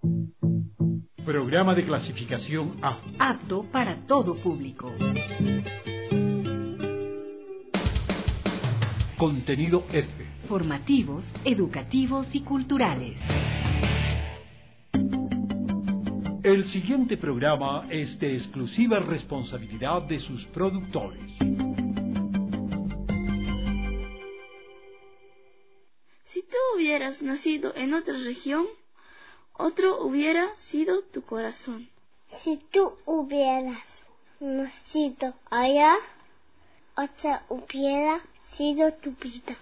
Programa de clasificación A. Apto para todo público. Contenido F. Formativos, educativos y culturales. El siguiente programa es de exclusiva responsabilidad de sus productores. Si tú hubieras nacido en otra región, otro hubiera sido tu corazón. Si tú hubieras nacido allá, otra hubiera sido tu vida.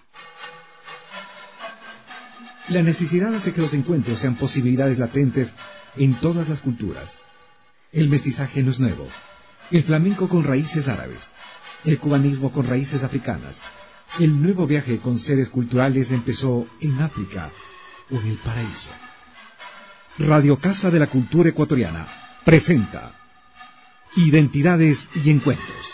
La necesidad hace que los encuentros sean posibilidades latentes en todas las culturas. El mestizaje no es nuevo. El flamenco con raíces árabes. El cubanismo con raíces africanas. El nuevo viaje con seres culturales empezó en África o en el paraíso. Radio Casa de la Cultura Ecuatoriana presenta Identidades y Encuentros.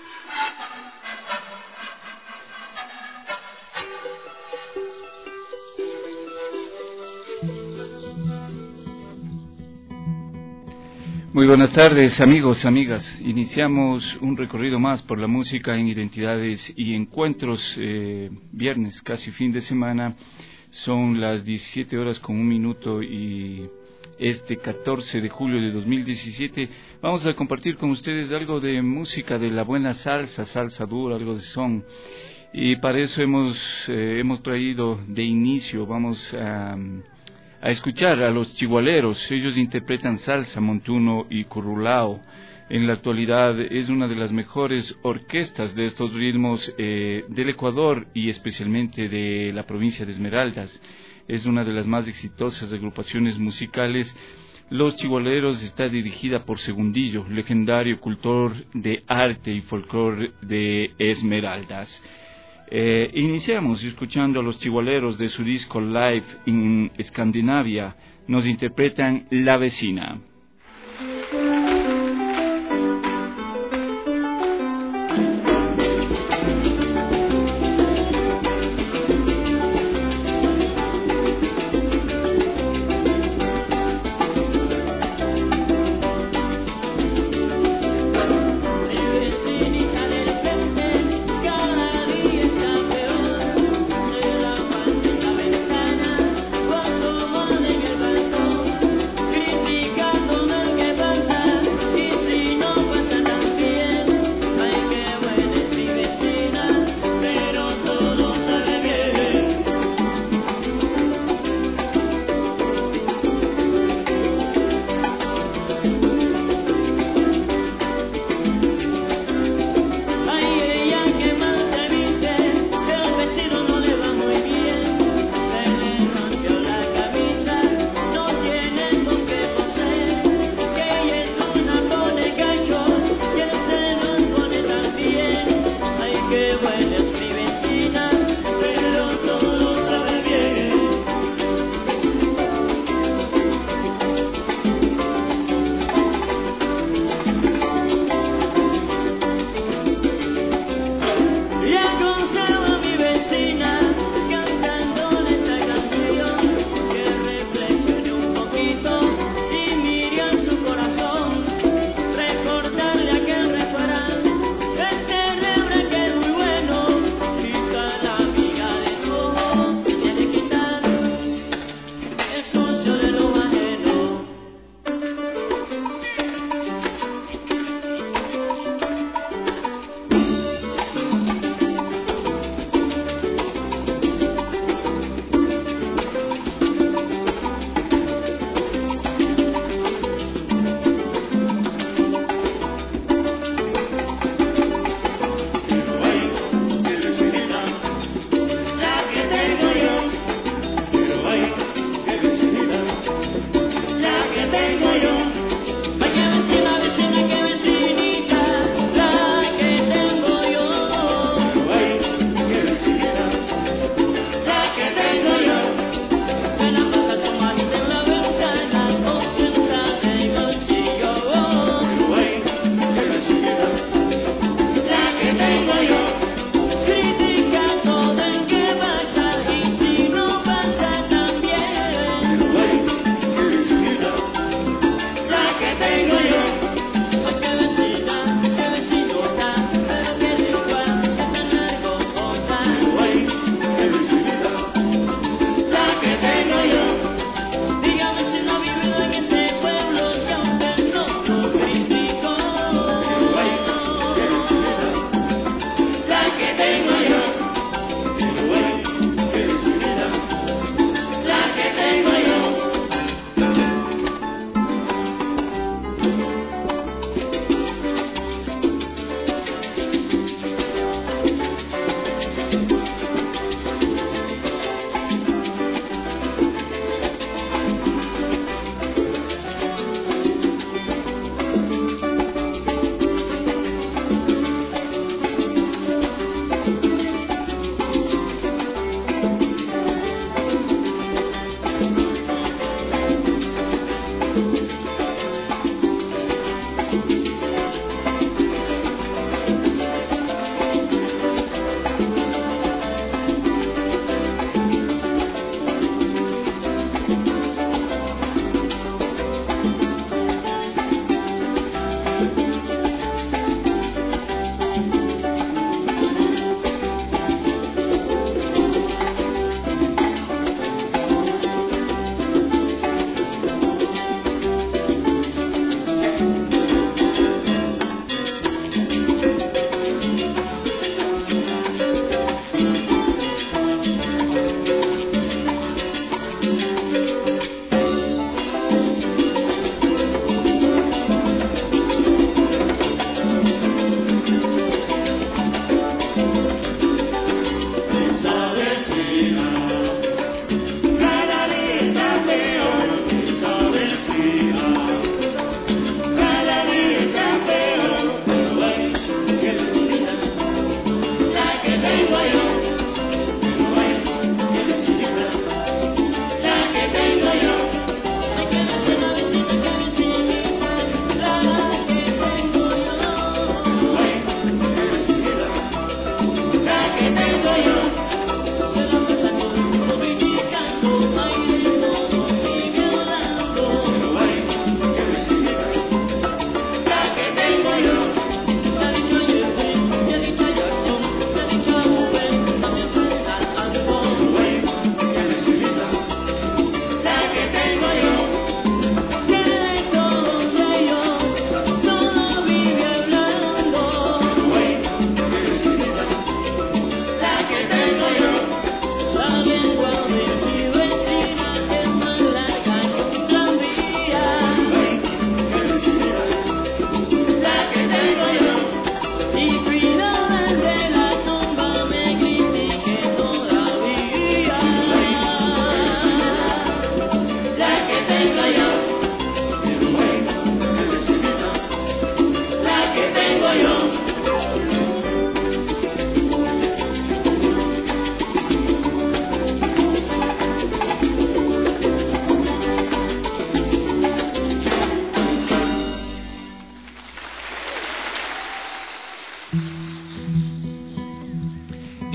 Muy buenas tardes, amigos, amigas. Iniciamos un recorrido más por la música en Identidades y Encuentros. Viernes, casi fin de semana. Son las 17 horas con 1 minuto y este 14 de julio de 2017 vamos a compartir con ustedes algo de música de la buena salsa, salsa dura, algo de son. Y para eso hemos traído de inicio, vamos a escuchar a los chigualeros. Ellos interpretan salsa, montuno y currulao. En la actualidad es una de las mejores orquestas de estos ritmos del Ecuador y especialmente de la provincia de Esmeraldas. Es una de las más exitosas agrupaciones musicales. Los Chigualeros está dirigida por Segundillo, legendario cultor de arte y folclore de Esmeraldas. Iniciamos escuchando a los Chigualeros de su disco Live in Escandinavia. Nos interpretan La Vecina. Criticando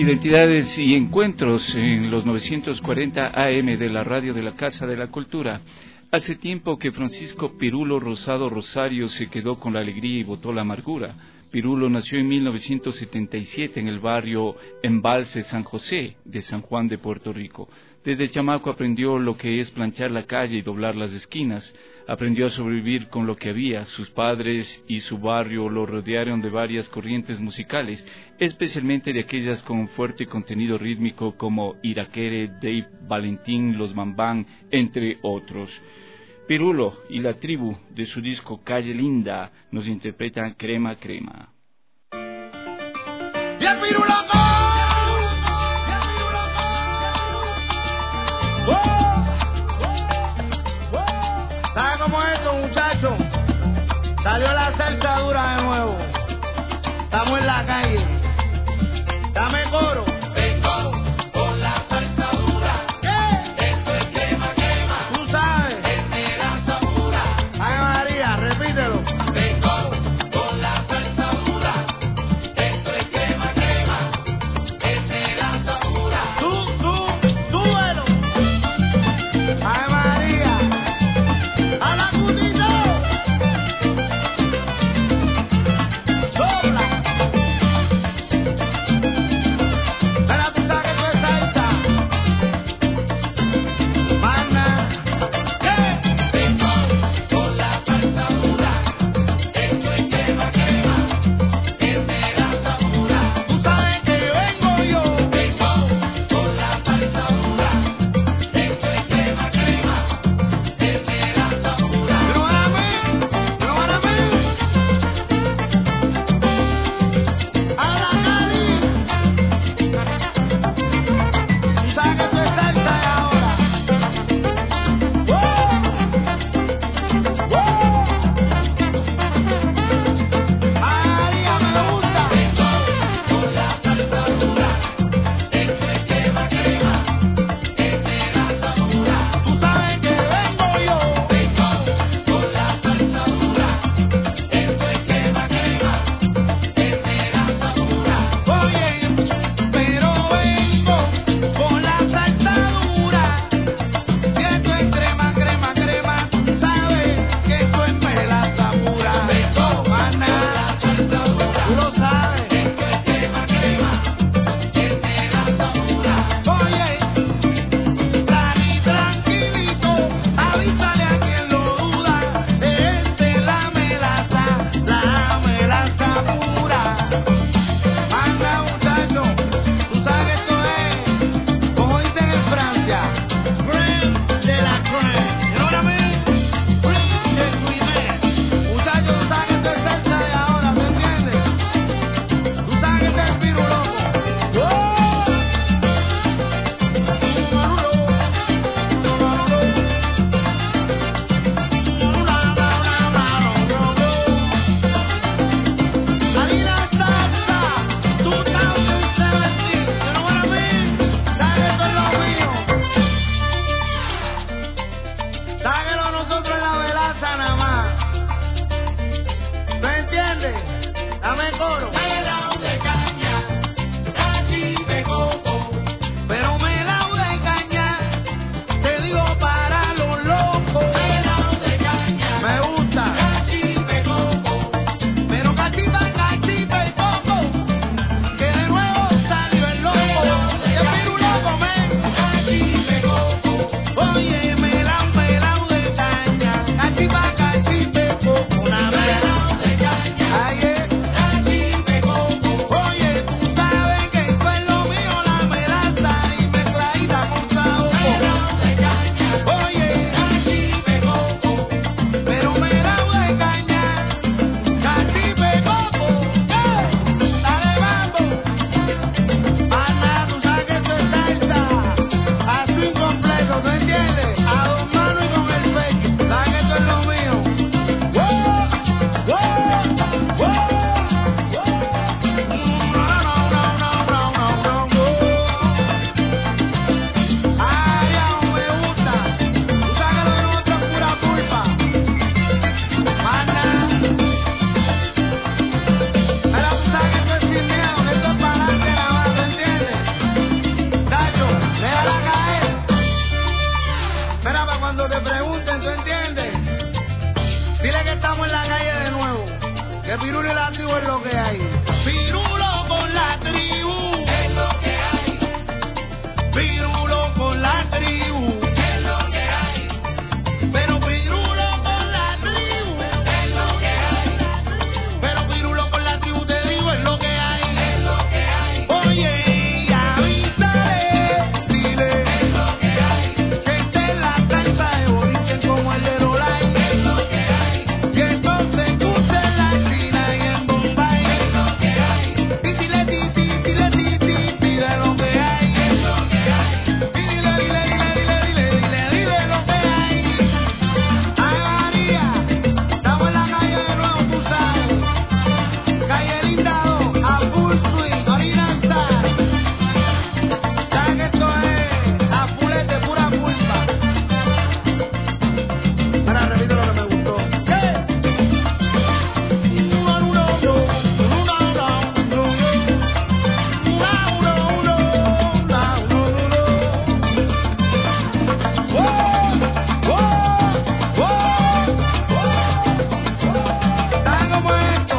Identidades y encuentros en los 940 AM de la radio de la Casa de la Cultura. Hace tiempo que Francisco Pirulo Rosado Rosario se quedó con la alegría y botó la amargura. Pirulo nació en 1977 en el barrio Embalse San José de San Juan de Puerto Rico. Desde chamaco aprendió lo que es planchar la calle y doblar las esquinas. Aprendió a sobrevivir con lo que había. Sus padres y su barrio lo rodearon de varias corrientes musicales, especialmente de aquellas con fuerte contenido rítmico como Iraquere, Dave Valentín, Los Bambán, entre otros. Pirulo y la tribu de su disco Calle Linda nos interpretan Crema Crema. ¡Ya Pirulo! ¿Sabe cómo es esto, muchachos? Salió la salsa dura de nuevo. Estamos en la calle. Dame coro. Vengo con la salsa dura. ¿Qué? Esto es crema, crema. Tú sabes. Es melaza pura. Ay, María, repítelo. Vengo con la salsa dura. Esto es crema, crema. Es melaza pura. Súbelo. Ay, María. A la cutito. pirulo y la tribu es lo que hay. Pirulo con la tribu es lo que hay, pirulo con la tribu. es lo que hay, Pero pirulo con la tribu, es lo que hay, pero pirulo con la tribu te digo es lo que hay. es lo que hay, Oye, y avísale, dile es lo que hay, que esta es la salsa de boliche como el de Rolay, es lo que hay, que entonces puse en la China y en Bombay. es lo que hay, Y dile de lo que hay. es lo que hay, Y dile lo que hay. Ay, María, estamos en la calle de nuevo, tú sabes. Calle Linda 2, a full swing, original style. ¿Sabes que esto es a fulete, pura culpa? Ahora repito lo que me gustó. ¿Saben cómo es esto?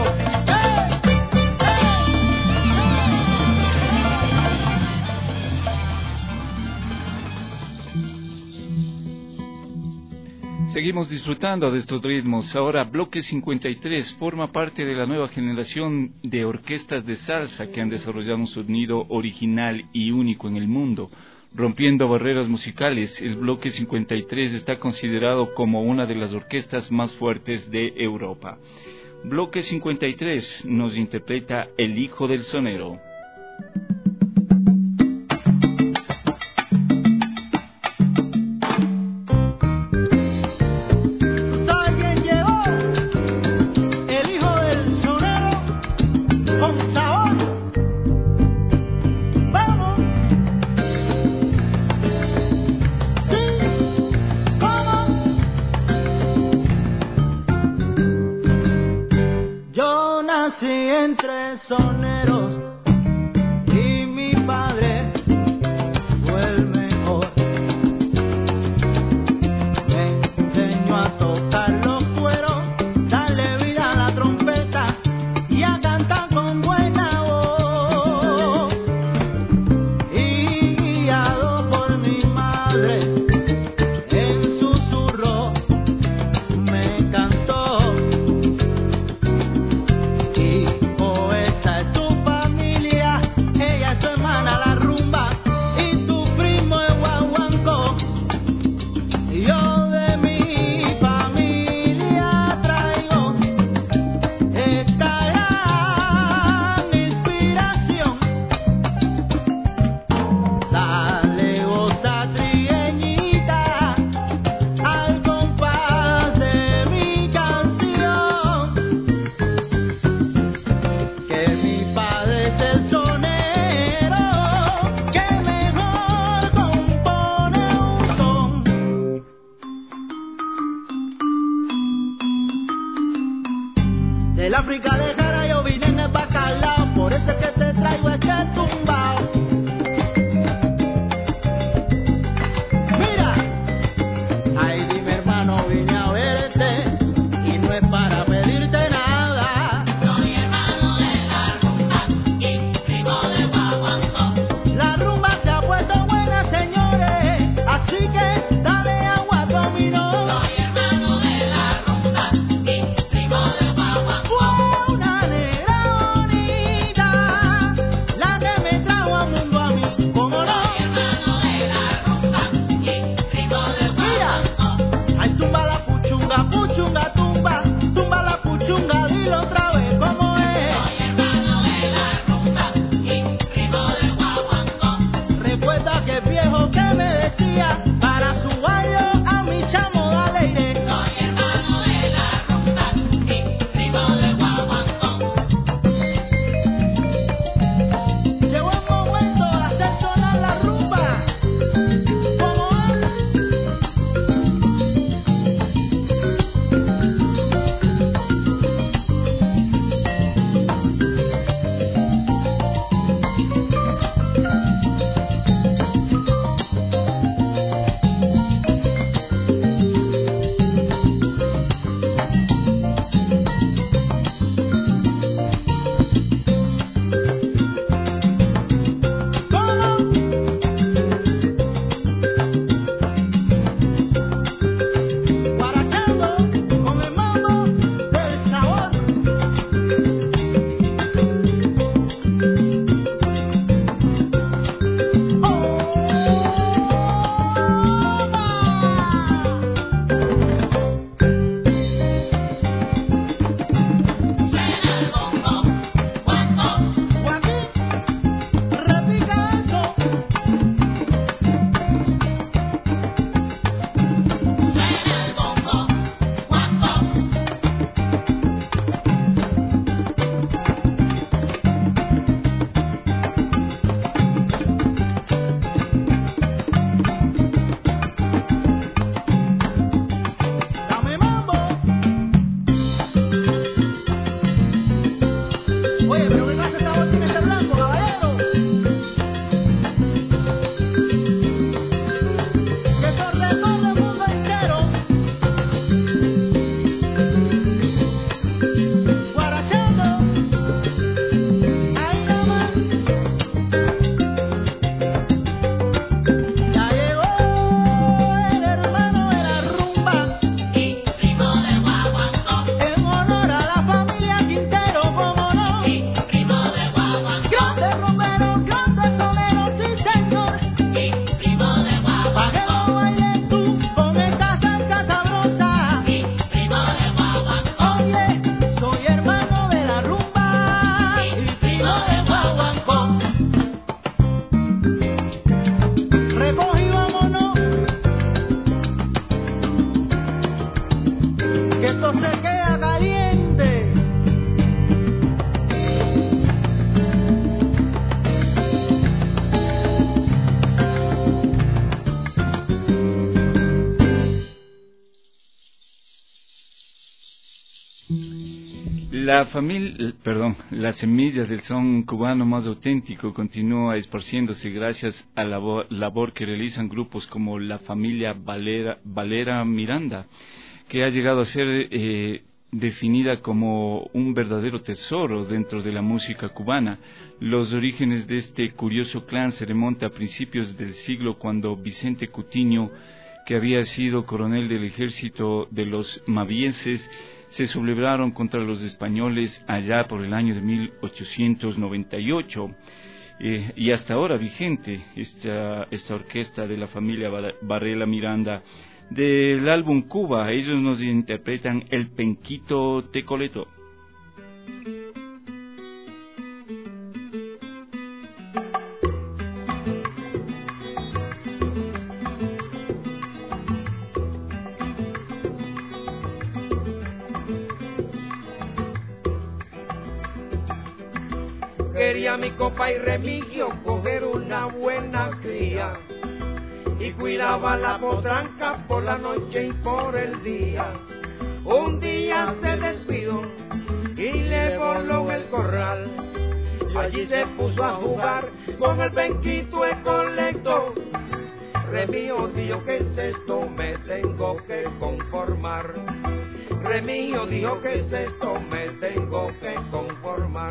Seguimos disfrutando de estos ritmos. Ahora Bloque 53 forma parte de la nueva generación de orquestas de salsa que han desarrollado un sonido original y único en el mundo. Rompiendo barreras musicales, el Bloque 53 está considerado como una de las orquestas más fuertes de Europa. Bloque 53 nos interpreta El Hijo del Sonero. ¿Sabe quién llegó? El hijo del sonero con sabor. ¡Vamos! Sí, ¿cómo? Yo nací entre soneros y mi padre fue el mejor. Me enseñó a tocar los cueros, darle vida a la trompeta y a cantar con buena voz. Y guiado por mi madre, en susurro me cantó. Hijo, esta es tu familia, ella es tu hermana la rumba y tu primo el guaguancó. Yo de mi familia traigo esta gran inspiración. Dale goza trigueñita al compás de mi canción. Que mi padre es el sonero que mejor compone un son. Del África lejana yo vine en el bacalao, por eso es que te traigo este tumbao. Mira, ay dime hermano, vine a verte y no es para pedirte nada. soy hermano de la rumba y primo de guaguancó, La rumba se ha puesto buena, señores, así que dale agua dominó. soy hermano de la rumba y primo de guaguancó, Fue una negra bonita esto se queda caliente. La semilla del son cubano más auténtico continúa esparciéndose gracias a la labor que realizan grupos como la familia Valera Miranda, que ha llegado a ser definida como un verdadero tesoro dentro de la música cubana. Los orígenes de este curioso clan se remontan a principios del siglo, cuando Vicente Cutiño, que había sido coronel del ejército de los mavieses, se sublevaron contra los españoles allá por el año de 1898, y hasta ahora vigente esta orquesta de la familia Varela Miranda. Del álbum Cuba, ellos nos interpretan El Penquito Tecoleto. Quería mi compa y Remigio coger una buena cría y cuidaba la potranca por la noche y por el día. Un día se descuidó y le voló el corral. Y allí se puso a jugar con el penquito de colecto. Remigio dijo que es esto, me tengo que conformar. Remigio dijo que es esto, me tengo que conformar.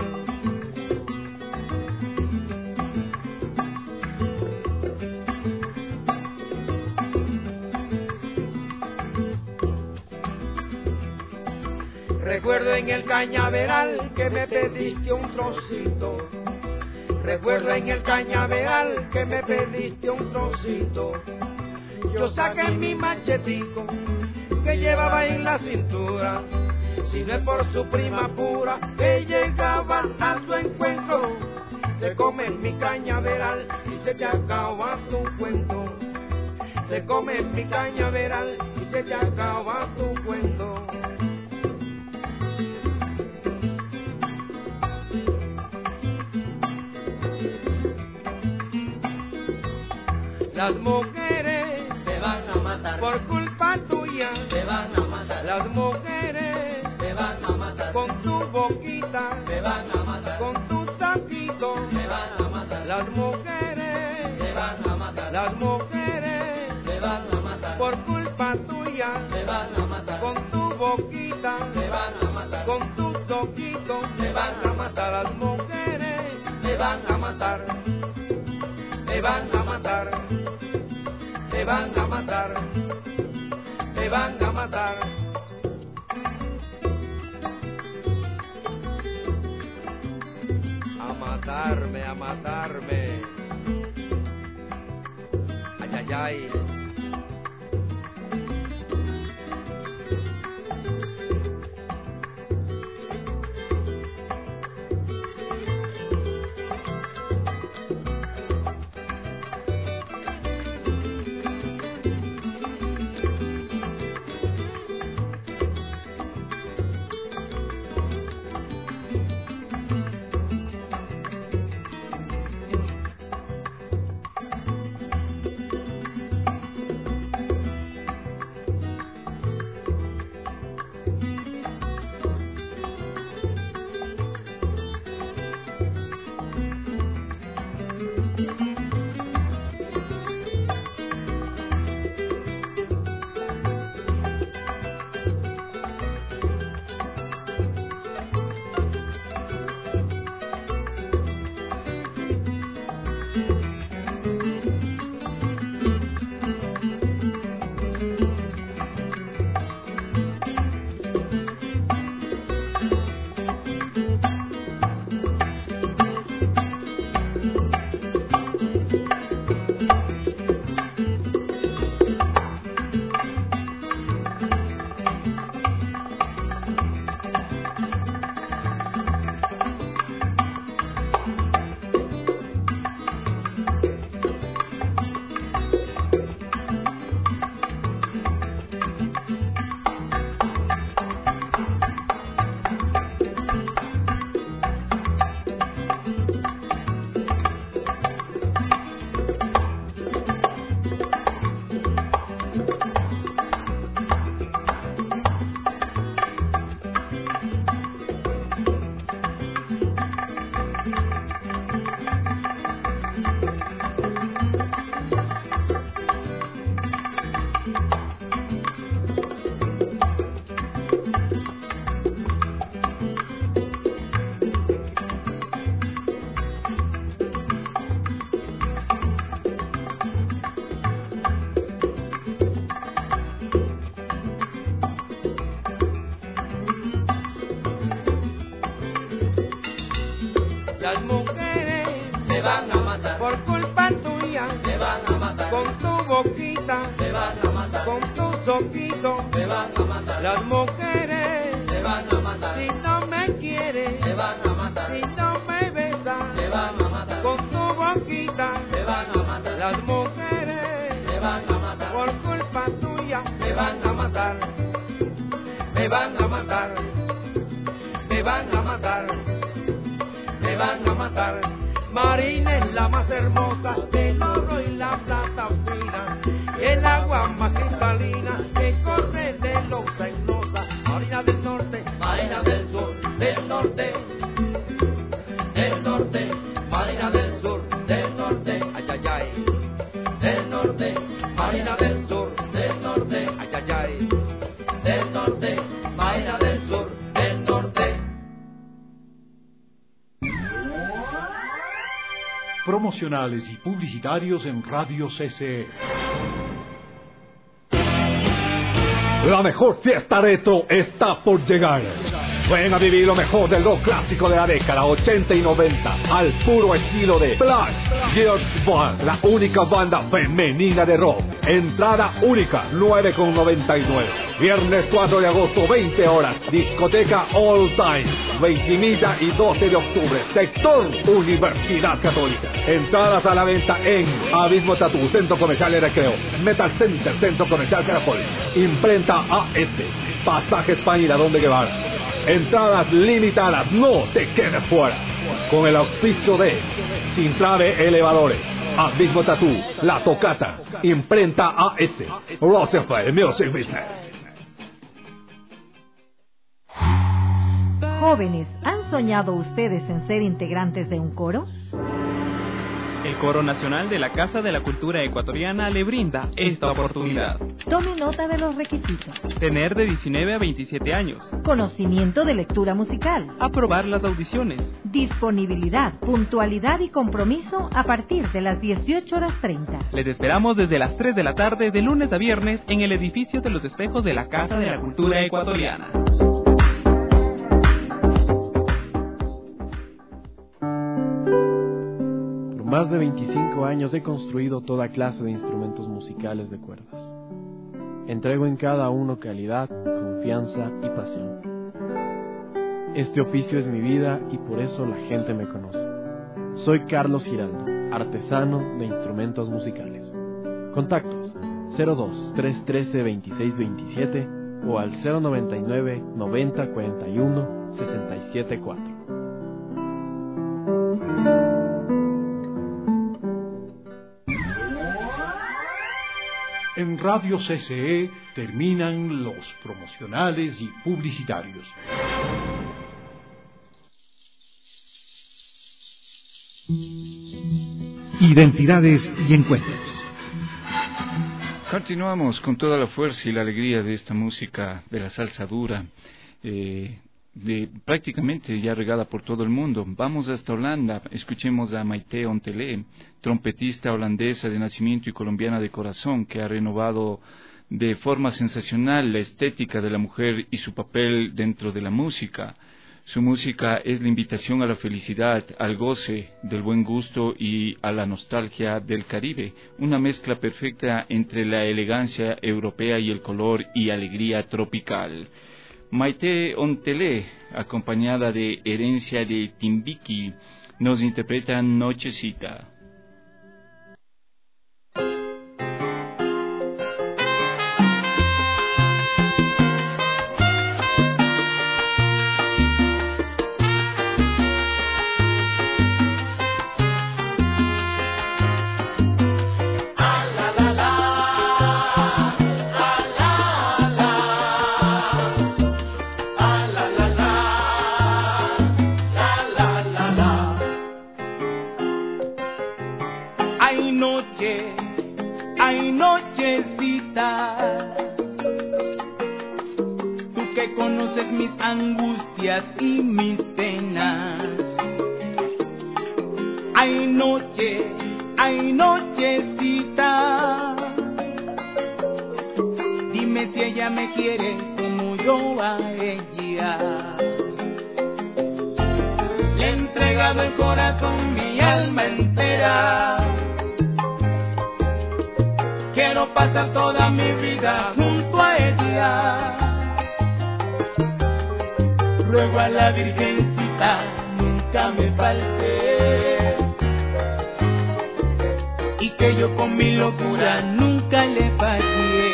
Recuerdo en el cañaveral que me pediste un trocito. Recuerdo en el cañaveral que me pediste un trocito. Yo saqué mi machetico que llevaba en la cintura. Si no es por su prima pura que llegaba a tu encuentro, te comes mi cañaveral y se te acaba tu cuento. Te comes mi cañaveral y se te acaba tu cuento. Las mujeres te van a matar, por culpa tuya te van a matar, las mujeres te van a matar, con tu boquita te van a matar, con tu taquito te van a matar, las mujeres te van a matar, las mujeres te van a matar, por culpa tuya te van a matar, con tu boquita te van a matar, con tu toquito te van a matar, las mujeres te van a matar, te van a matar, te van a matar, te van a matar. A matarme, a matarme. Ay, ay, ay. Las mujeres te van a matar, por culpa tuya te van a matar, con tu boquita, te van a matar, con tus ojitos. te van a matar, Las mujeres, te van a matar, si no me quieres, te van a matar, si no me besas, te van a matar, con tu boquita. te van a matar, Las mujeres, te van a matar, por culpa tuya, te van a matar, me van a matar, me van a matar, me van a matar. Marina es la más hermosa del oro y la plata fina, el agua más cristalina que corre de losa en losa. Marina del norte, Marina del sur, del norte, del norte, Marina del sur, del norte, ay ay ay, del norte, Marina del sur, del norte, ay ay ay. del norte, Marina del sur, del norte. Promocionales y publicitarios en Radio CCE. La mejor fiesta retro está por llegar. Ven a vivir lo mejor del rock clásico de la década 80 y 90 al puro estilo de Flash Girls Band, la única banda femenina de rock. Entrada única, 9,99. Viernes 4 de agosto, 20 horas. Discoteca All Time, 20 y 12 de octubre. Sector Universidad Católica. Entradas a la venta en Abismo Tatú, Centro Comercial y Recreo, Metal Center, Centro Comercial Caracol, Imprenta AS, Pasaje España y Ladrón de Guevara. Entradas limitadas, no te quedes fuera. Con el auspicio de Sinflave Elevadores, Abismo Tatú, La Tocata, Imprenta AS, Rosenfeld Music Business. Jóvenes, ¿han soñado ustedes en ser integrantes de un coro? El Coro Nacional de la Casa de la Cultura Ecuatoriana le brinda esta oportunidad. Tome nota de los requisitos. Tener de 19 a 27 años. Conocimiento de lectura musical. Aprobar las audiciones. Disponibilidad, puntualidad y compromiso a partir de las 18:30. Les esperamos desde las 3 de la tarde de lunes a viernes en el edificio de los espejos de la Casa de la Cultura Ecuatoriana. Más de 25 años he construido toda clase de instrumentos musicales de cuerdas. Entrego en cada uno calidad, confianza y pasión. Este oficio es mi vida y por eso la gente me conoce. Soy Carlos Giraldo, artesano de instrumentos musicales. Contactos 02-313-2627 o al 099 90 41 674. En Radio CCE terminan los promocionales y publicitarios. Identidades y encuentros. Continuamos con toda la fuerza y la alegría de esta música de la salsa dura, prácticamente ya regada por todo el mundo. Vamos hasta Holanda, escuchemos a Maite Ontelé, trompetista holandesa de nacimiento y colombiana de corazón, que ha renovado de forma sensacional la estética de la mujer y su papel dentro de la música. Su música es la invitación a la felicidad, al goce, del buen gusto y a la nostalgia del Caribe, una mezcla perfecta entre la elegancia europea y el color y alegría tropical. Maite Ontelé, acompañada de Herencia de Timbiqui, nos interpreta Nochecita. Ay, nochecita, tú que conoces mis angustias y mis penas. Ay, nochecita, dime si ella me quiere como yo a ella. Le entrega entregado el corazón, mi alma entera. Quiero pasar toda mi vida junto a ella. Ruego a la Virgencita nunca me falte, y que yo con mi locura nunca le fallé.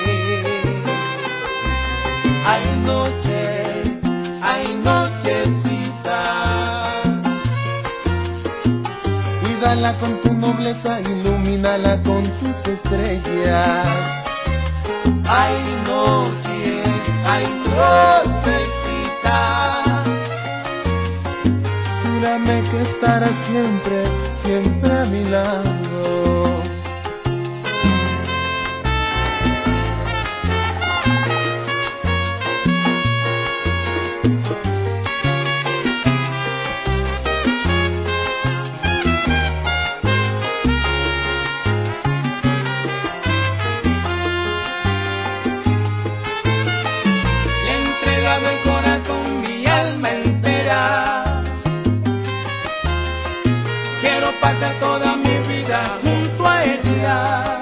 Ay nochecita, cuídala con tu nobleza, ilumínala con tus estrellas. Ay nochecita, júrame que estarás siempre, siempre a mi lado. Pasa toda mi vida junto a ella.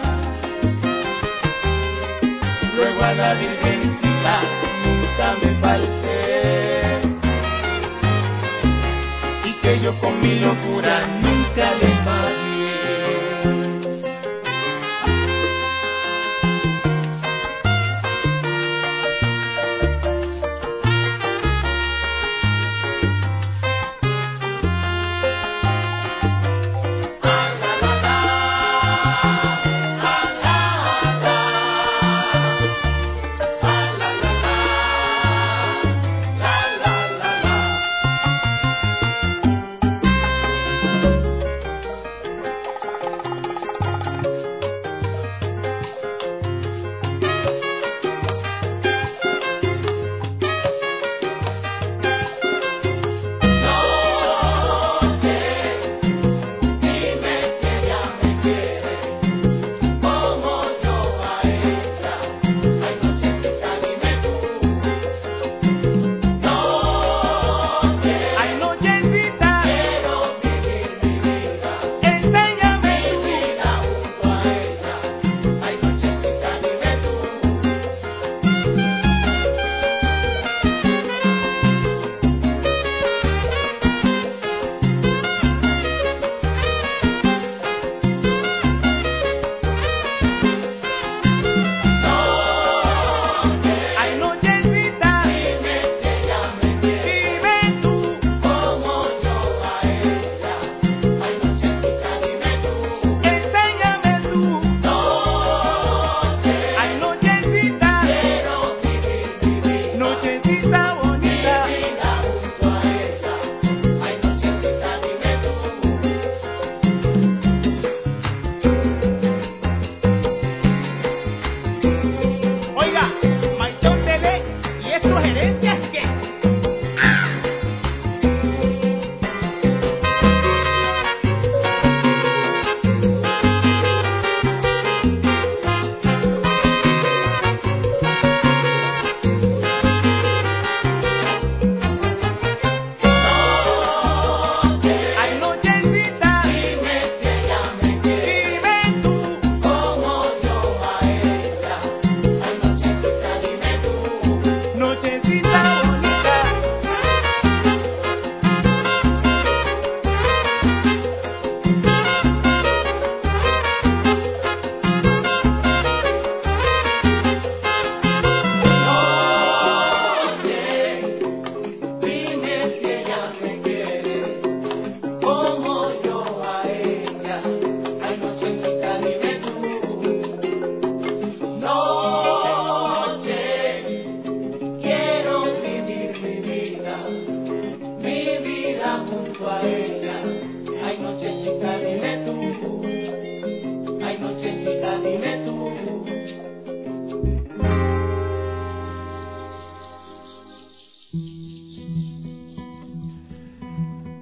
Ruego a la Virgencita nunca me falte, y que yo con mi locura nunca le falle.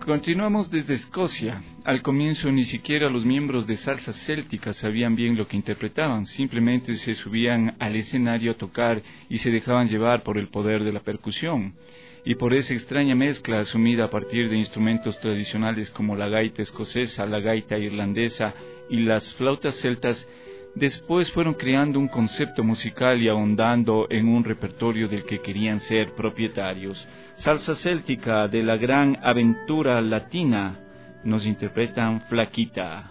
Continuamos desde Escocia. Al comienzo ni siquiera los miembros de salsa céltica sabían bien lo que interpretaban, simplemente se subían al escenario a tocar y se dejaban llevar por el poder de la percusión. Y por esa extraña mezcla asumida a partir de instrumentos tradicionales como la gaita escocesa, la gaita irlandesa y las flautas celtas, después fueron creando un concepto musical y ahondando en un repertorio del que querían ser propietarios. Salsa céltica de la gran aventura latina, nos interpretan Flaquita.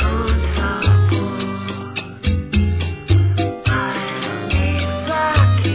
Flaquita,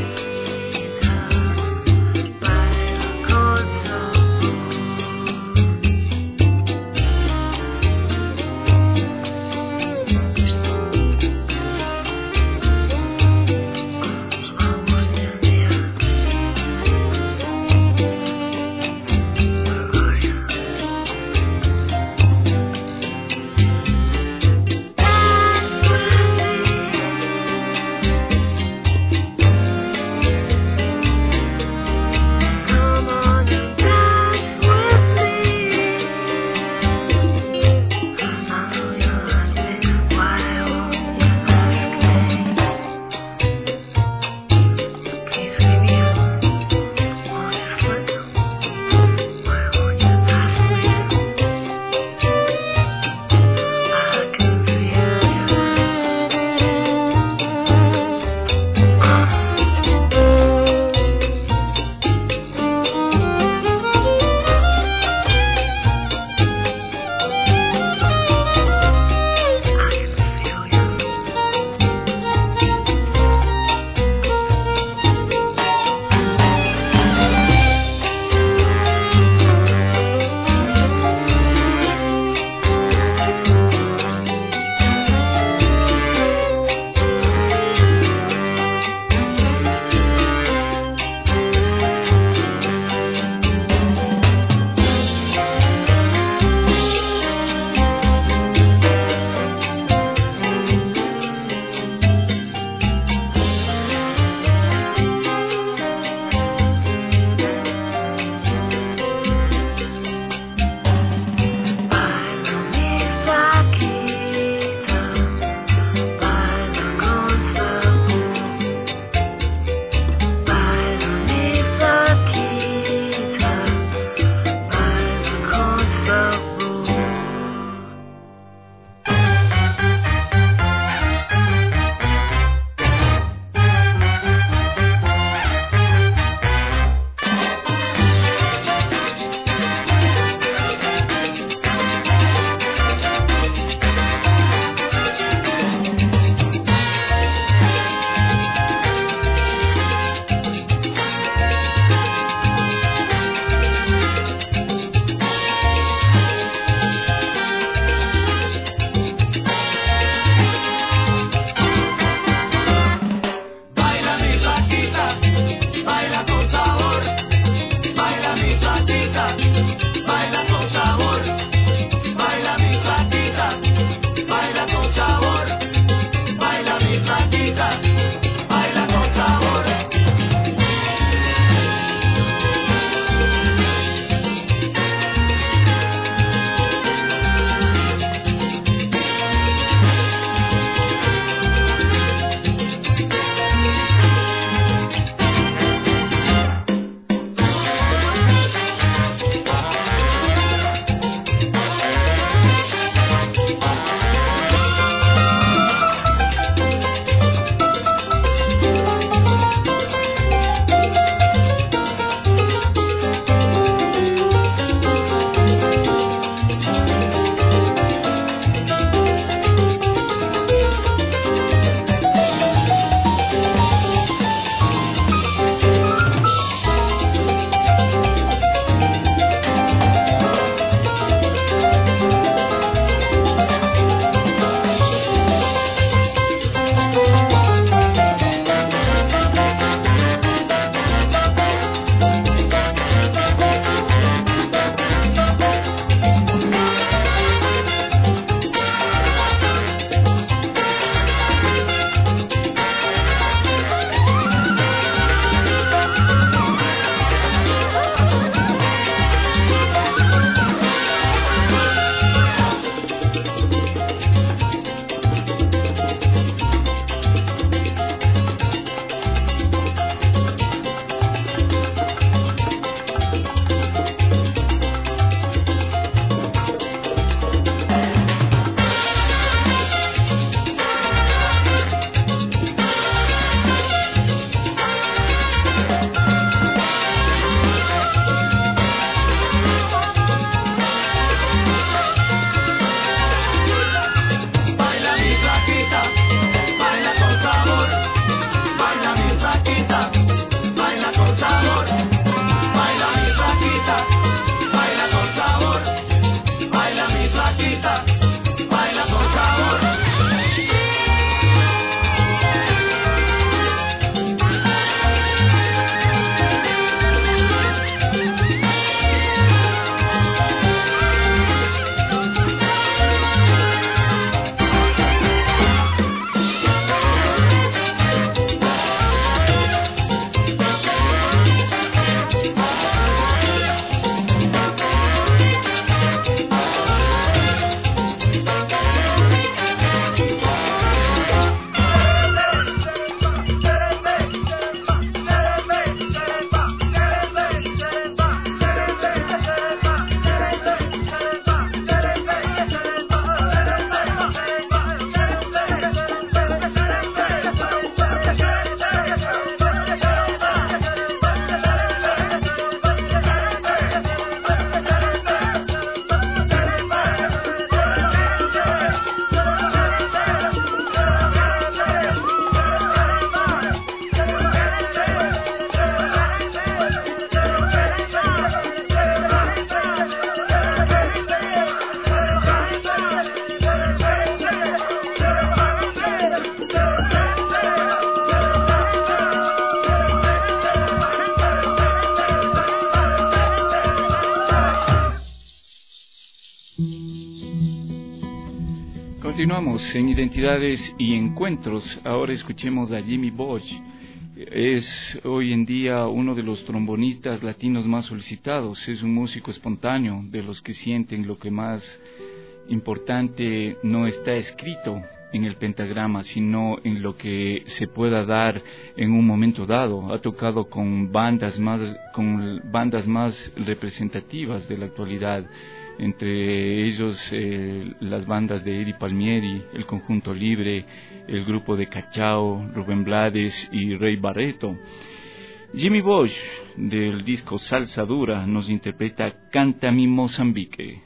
Continuamos en Identidades y Encuentros. Ahora escuchemos a Jimmy Bosch. Es hoy en día uno de los trombonistas latinos más solicitados. Es un músico espontáneo, de los que sienten lo que más importante no está escrito en el pentagrama, sino en lo que se pueda dar en un momento dado. Ha tocado con bandas más representativas de la actualidad, entre ellos las bandas de Eddie Palmieri, el Conjunto Libre, el grupo de Cachao, Rubén Blades y Rey Barreto. Jimmy Bosch, del disco Salsa Dura, nos interpreta Canta mi Mozambique.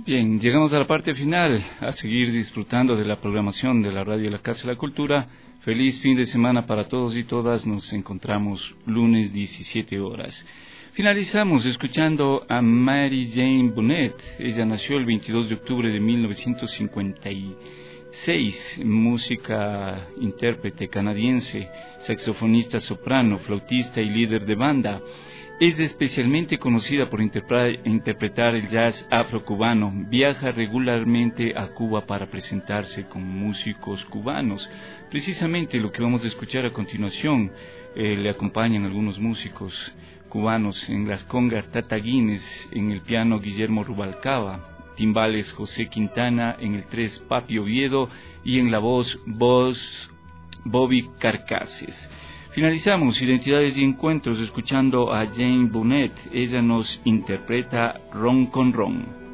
Bien, llegamos a la parte final, a seguir disfrutando de la programación de la radio de la Casa de la Cultura. Feliz fin de semana para todos y todas. Nos encontramos lunes 17 horas. Finalizamos escuchando a Mary Jane Bonnet. Ella nació el 22 de octubre de 1956, música, intérprete canadiense, saxofonista soprano, flautista y líder de banda. Es especialmente conocida por interpretar el jazz afro-cubano. Viaja regularmente a Cuba para presentarse con músicos cubanos. Precisamente lo que vamos a escuchar a continuación, le acompañan algunos músicos cubanos. En las congas Tata Guinness, en el piano Guillermo Rubalcaba, timbales José Quintana, en el 3 Papi Oviedo y en la voz Bobby Carcases. Finalizamos Identidades y Encuentros escuchando a Jane Bonnet. Ella nos interpreta Ron con Ron.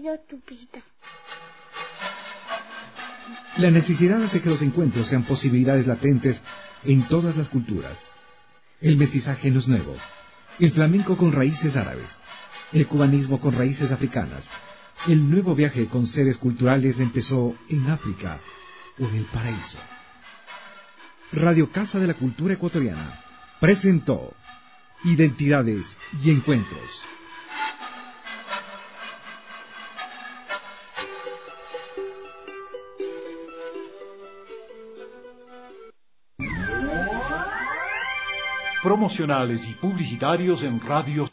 sido tu vida. La necesidad hace que los encuentros sean posibilidades latentes en todas las culturas. El mestizaje no es nuevo. El flamenco con raíces árabes. El cubanismo con raíces africanas. El nuevo viaje con seres culturales empezó en África o en el paraíso. Radio Casa de la Cultura Ecuatoriana presentó Identidades y Encuentros. Promocionales y publicitarios en Radio